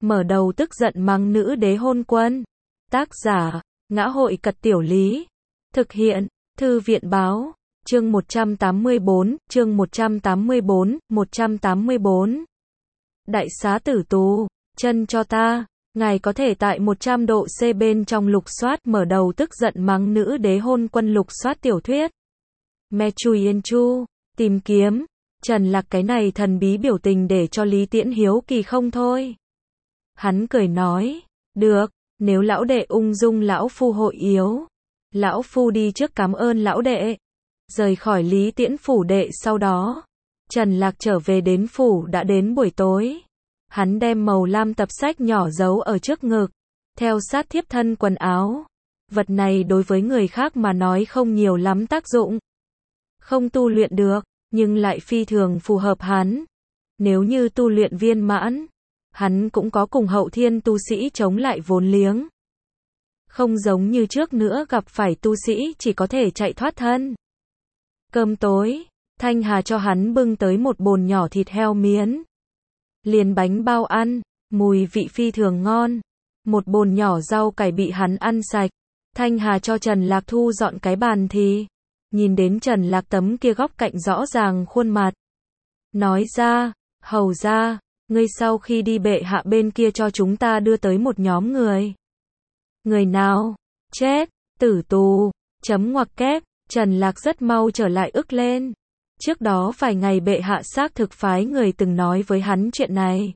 mở đầu tức giận mắng nữ đế hôn quân. Tác giả, Ngã hội Cật Tiểu Lý. Thực hiện, Thư viện Báo. Chương 184, chương 184. Đại xá tử tù, chân cho ta, ngài có thể tại 100 độ C bên trong lục soát mở đầu tức giận mắng nữ đế hôn quân lục soát tiểu thuyết. Me Chui Yên Chu, tìm kiếm, Trần Lạc cái này thần bí biểu tình để cho Lý Tiễn hiếu kỳ không thôi. Hắn cười nói, được, nếu lão đệ ung dung lão phu hội yếu. Lão phu đi trước cảm ơn lão đệ. Rời khỏi Lý Tiễn phủ đệ sau đó, Trần Lạc trở về đến phủ đã đến buổi tối. Hắn đem màu lam tập sách nhỏ giấu ở trước ngực, theo sát thiếp thân quần áo. Vật này đối với người khác mà nói không nhiều lắm tác dụng. Không tu luyện được, nhưng lại phi thường phù hợp hắn. Nếu như tu luyện viên mãn, hắn cũng có cùng hậu thiên tu sĩ chống lại vốn liếng. Không giống như trước nữa gặp phải tu sĩ chỉ có thể chạy thoát thân. Cơm tối, Thanh Hà cho hắn bưng tới một bồn nhỏ thịt heo miến. Liền bánh bao ăn, mùi vị phi thường ngon. Một bồn nhỏ rau cải bị hắn ăn sạch. Thanh Hà cho Trần Lạc thu dọn cái bàn thì nhìn đến Trần Lạc tấm kia góc cạnh rõ ràng khuôn mặt. Nói ra, hầu ra, ngươi sau khi đi bệ hạ bên kia cho chúng ta đưa tới một nhóm người. Người nào? Chết, tử tù, chấm ngoặc kép, Trần Lạc rất mau trở lại ức lên. Trước đó vài ngày bệ hạ xác thực phái người từng nói với hắn chuyện này.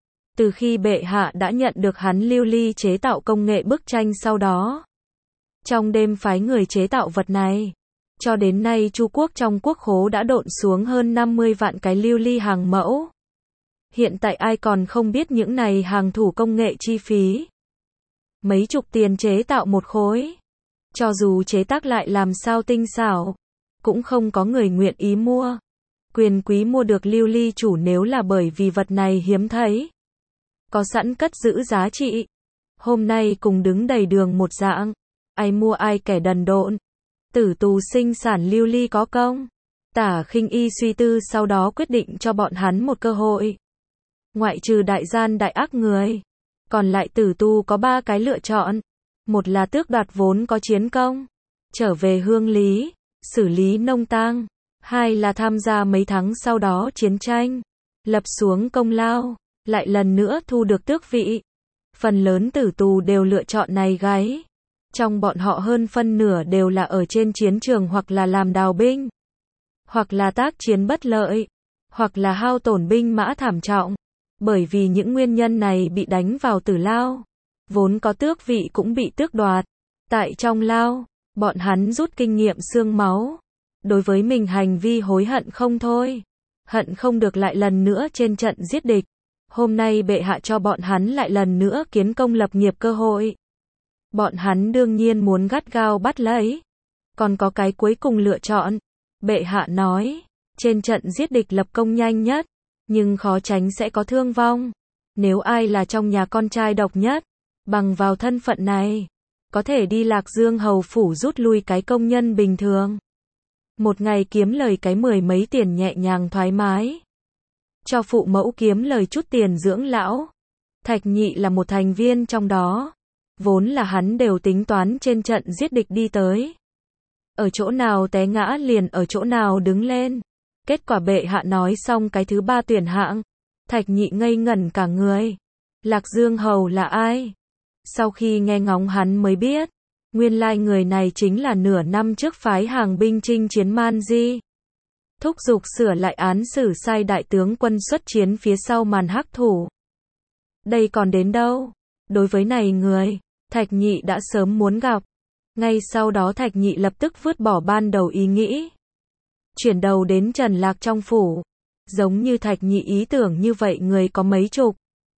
Từ khi bệ hạ đã nhận được hắn lưu ly chế tạo công nghệ bức tranh sau đó. Trong đêm phái người chế tạo vật này. Cho đến nay Chu quốc trong quốc khố đã độn xuống hơn 50 vạn cái lưu ly hàng mẫu. Hiện tại ai còn không biết những này hàng thủ công nghệ chi phí. Mấy chục tiền chế tạo một khối. Cho dù chế tác lại làm sao tinh xảo, cũng không có người nguyện ý mua. Quyền quý mua được lưu ly chủ nếu là bởi vì vật này hiếm thấy. Có sẵn cất giữ giá trị. Hôm nay cùng đứng đầy đường một dạng. Ai mua ai kẻ đần độn. Tử tù sinh sản lưu ly có công. Tả Khinh Y suy tư sau đó quyết định cho bọn hắn một cơ hội. Ngoại trừ đại gian đại ác người. Còn lại tử tù có 3 cái lựa chọn. Một là tước đoạt vốn có chiến công. Trở về hương lý. Xử lý nông tang. 2 là tham gia mấy tháng sau đó chiến tranh. Lập xuống công lao. Lại lần nữa thu được tước vị. Phần lớn tử tù đều lựa chọn này gáy. Trong bọn họ hơn phân nửa đều là ở trên chiến trường hoặc là làm đào binh. Hoặc là tác chiến bất lợi. Hoặc là hao tổn binh mã thảm trọng. Bởi vì những nguyên nhân này bị đánh vào tử lao. Vốn có tước vị cũng bị tước đoạt. Tại trong lao, bọn hắn rút kinh nghiệm xương máu. Đối với mình hành vi hối hận không thôi. Hận không được lại lần nữa trên trận giết địch. Hôm nay bệ hạ cho bọn hắn lại lần nữa kiến công lập nghiệp cơ hội. Bọn hắn đương nhiên muốn gắt gao bắt lấy. Còn có cái cuối cùng lựa chọn. Bệ hạ nói, trên trận giết địch lập công nhanh nhất. Nhưng khó tránh sẽ có thương vong. Nếu ai là trong nhà con trai độc nhất, bằng vào thân phận này, có thể đi Lạc Dương hầu phủ rút lui cái công nhân bình thường. Một ngày kiếm lời cái 10 mấy tiền nhẹ nhàng thoải mái. Cho phụ mẫu kiếm lời chút tiền dưỡng lão. Thạch Nhị là một thành viên trong đó. Vốn là hắn đều tính toán trên trận giết địch đi tới. Ở chỗ nào té ngã liền ở chỗ nào đứng lên. Kết quả bệ hạ nói xong cái thứ 3 tuyển hạng. Thạch Nhị ngây ngẩn cả người. Lạc Dương hầu là ai? Sau khi nghe ngóng hắn mới biết. Nguyên lai người này chính là nửa năm trước phái hàng binh chinh chiến Man Di. Thúc giục sửa lại án xử sai đại tướng quân xuất chiến phía sau màn hắc thủ. Đây còn đến đâu? Đối với này người, Thạch Nhị đã sớm muốn gặp. Ngay sau đó Thạch Nhị lập tức vứt bỏ ban đầu ý nghĩ. Chuyển đầu đến Trần Lạc trong phủ. Giống như Thạch Nhị ý tưởng như vậy người có mấy chục.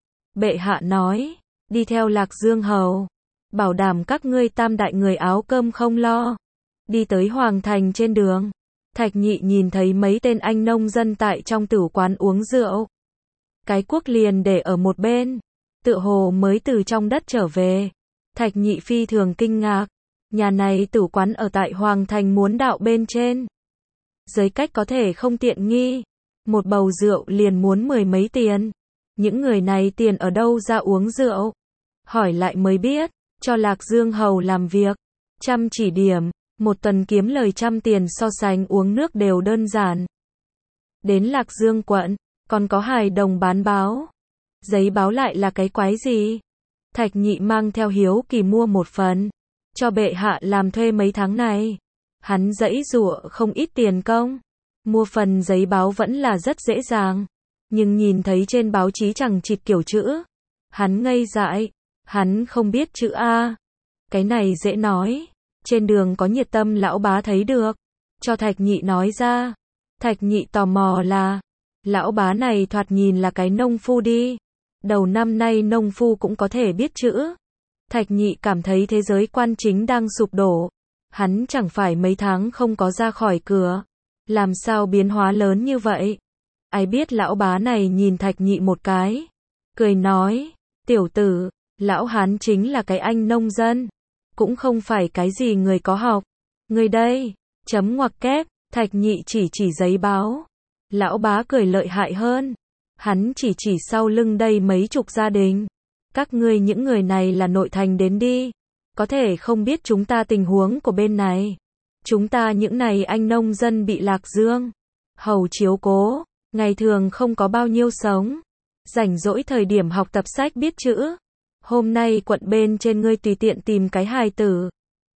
Bệ hạ nói, đi theo Lạc Dương hầu. Bảo đảm các ngươi tam đại người áo cơm không lo. Đi tới Hoàng Thành trên đường. Thạch Nhị nhìn thấy mấy tên anh nông dân tại trong tử quán uống rượu. Cái cuốc liền để ở một bên. Tựa hồ mới từ trong đất trở về. Thạch Nhị phi thường kinh ngạc. Nhà này tử quán ở tại Hoàng Thành muốn đạo bên trên. Giới cách có thể không tiện nghi. Một bầu rượu liền muốn 10 mấy tiền. Những người này tiền ở đâu ra uống rượu? Hỏi lại mới biết, cho Lạc Dương Hầu làm việc. Chăm chỉ điểm, một tuần kiếm lời 100 tiền so sánh uống nước đều đơn giản. Đến Lạc Dương quận, còn có hài đồng bán báo. Giấy báo lại là cái quái gì? Thạch Nhị mang theo hiếu kỳ mua một phần, cho bệ hạ làm thuê mấy tháng này. Hắn giãy giụa không ít tiền công. Mua phần giấy báo vẫn là rất dễ dàng. Nhưng nhìn thấy trên báo chí chẳng chịt kiểu chữ. Hắn ngây dại. Hắn không biết chữ A. Cái này dễ nói. Trên đường có nhiệt tâm lão bá thấy được. Cho Thạch Nhị nói ra. Thạch Nhị tò mò là. Lão bá này thoạt nhìn là cái nông phu đi. Đầu năm nay nông phu cũng có thể biết chữ. Thạch Nhị cảm thấy thế giới quan chính đang sụp đổ. Hắn chẳng phải mấy tháng không có ra khỏi cửa. Làm sao biến hóa lớn như vậy? Ai biết lão bá này nhìn Thạch Nhị một cái. Cười nói, tiểu tử, lão hán chính là cái anh nông dân. Cũng không phải cái gì người có học. Người đây, chấm ngoặc kép, Thạch Nhị chỉ giấy báo. Lão bá cười lợi hại hơn. Hắn chỉ sau lưng đây mấy chục gia đình. Các ngươi những người này là nội thành đến đi. Có thể không biết chúng ta tình huống của bên này. Chúng ta những này anh nông dân bị Lạc Dương Hầu chiếu cố. Ngày thường không có bao nhiêu sống. Rảnh rỗi thời điểm học tập sách biết chữ. Hôm nay quận bên trên ngươi tùy tiện tìm cái hài tử.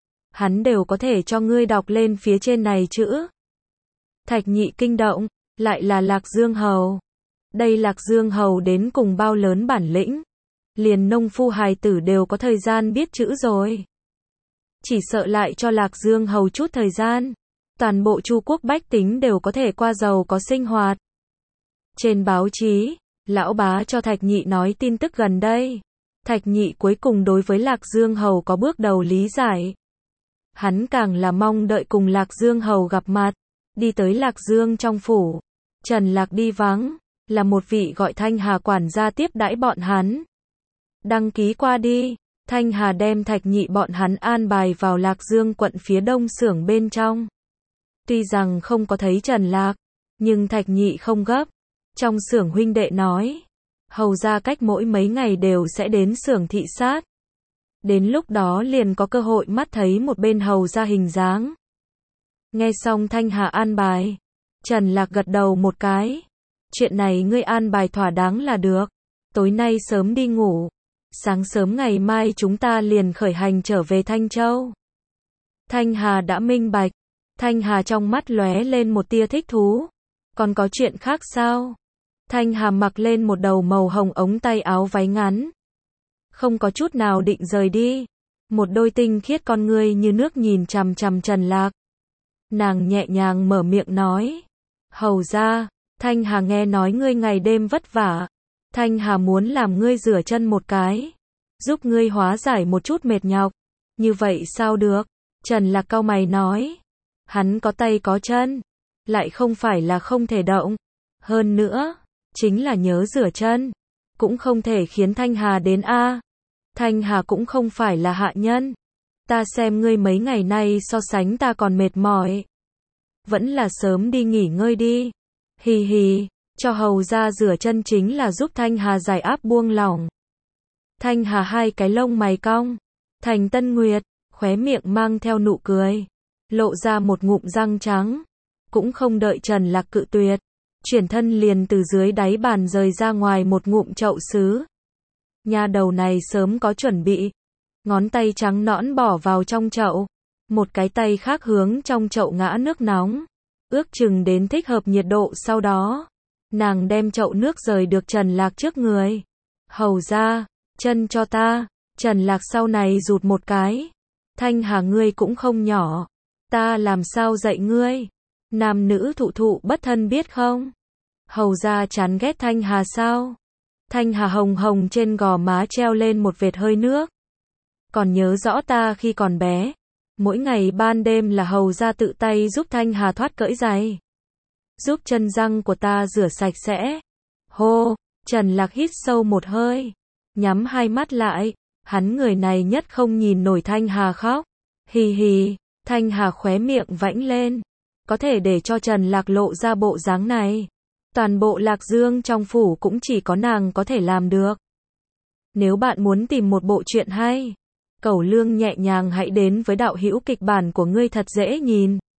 Hắn đều có thể cho ngươi đọc lên phía trên này chữ. Thạch Nhị kinh động. Lại là Lạc Dương Hầu. Đây Lạc Dương Hầu đến cùng bao lớn bản lĩnh. Liền nông phu hài tử đều có thời gian biết chữ rồi. Chỉ sợ lại cho Lạc Dương Hầu chút thời gian. Toàn bộ Chu quốc bách tính đều có thể qua giàu có sinh hoạt. Trên báo chí, lão bá cho Thạch Nhị nói tin tức gần đây. Thạch Nhị cuối cùng đối với Lạc Dương Hầu có bước đầu lý giải. Hắn càng là mong đợi cùng Lạc Dương Hầu gặp mặt. Đi tới Lạc Dương trong phủ. Trần Lạc đi vắng. Là một vị gọi Thanh Hà quản gia tiếp đãi bọn hắn. Đăng ký qua đi. Thanh Hà đem Thạch Nhị bọn hắn an bài vào Lạc Dương quận phía đông xưởng bên trong. Tuy rằng không có thấy Trần Lạc, nhưng Thạch Nhị không gấp. Trong xưởng huynh đệ nói, hầu ra cách mỗi mấy ngày đều sẽ đến xưởng thị sát. Đến lúc đó liền có cơ hội mắt thấy một bên hầu ra hình dáng. Nghe xong Thanh Hà an bài, Trần Lạc gật đầu một cái. Chuyện này ngươi an bài thỏa đáng là được. Tối nay sớm đi ngủ. Sáng sớm ngày mai chúng ta liền khởi hành trở về Thanh Châu. Thanh Hà đã minh bạch. Thanh Hà trong mắt lóe lên một tia thích thú. Còn có chuyện khác sao? Thanh Hà mặc lên một đầu màu hồng ống tay áo váy ngắn. Không có chút nào định rời đi. Một đôi tinh khiết con ngươi như nước nhìn chằm chằm Trần Lạc. Nàng nhẹ nhàng mở miệng nói. Hầu ra, Thanh Hà nghe nói ngươi ngày đêm vất vả. Thanh Hà muốn làm ngươi rửa chân một cái. Giúp ngươi hóa giải một chút mệt nhọc. Như vậy sao được? Trần Lạc cau mày nói. Hắn có tay có chân. Lại không phải là không thể động. Hơn nữa, chính là nhớ rửa chân. Cũng không thể khiến Thanh Hà đến a. Thanh Hà cũng không phải là hạ nhân. Ta xem ngươi mấy ngày nay so sánh ta còn mệt mỏi. Vẫn là sớm đi nghỉ ngơi đi. Hì hì, cho hầu ra rửa chân chính là giúp Thanh Hà giải áp buông lỏng. Thanh Hà hai cái lông mày cong. Thành Tân Nguyệt, khóe miệng mang theo nụ cười. Lộ ra một ngụm răng trắng. Cũng không đợi Trần Lạc cự tuyệt. Chuyển thân liền từ dưới đáy bàn rời ra ngoài một ngụm chậu sứ. Nha đầu này sớm có chuẩn bị. Ngón tay trắng nõn bỏ vào trong chậu. Một cái tay khác hướng trong chậu ngã nước nóng. Ước chừng đến thích hợp nhiệt độ sau đó. Nàng đem chậu nước rời được Trần Lạc trước người. Hầu ra, chân cho ta. Trần Lạc sau này rụt một cái. Thanh Hà ngươi cũng không nhỏ. Ta làm sao dạy ngươi? Nam nữ thụ thụ bất thân biết không? Hầu ra chán ghét Thanh Hà sao? Thanh Hà hồng hồng trên gò má treo lên một vệt hơi nước. Còn nhớ rõ ta khi còn bé. Mỗi ngày ban đêm là hầu ra tự tay giúp Thanh Hà thoát cởi giày. Giúp chân răng của ta rửa sạch sẽ. Hô, Trần Lạc hít sâu một hơi. Nhắm hai mắt lại. Hắn người này nhất không nhìn nổi Thanh Hà khóc. Hì hì, Thanh Hà khóe miệng vãnh lên. Có thể để cho Trần Lạc lộ ra bộ dáng này. Toàn bộ Lạc Dương trong phủ cũng chỉ có nàng có thể làm được. Nếu bạn muốn tìm một bộ truyện hay, Cẩu Lương nhẹ nhàng hãy đến với đạo hữu kịch bản của ngươi thật dễ nhìn.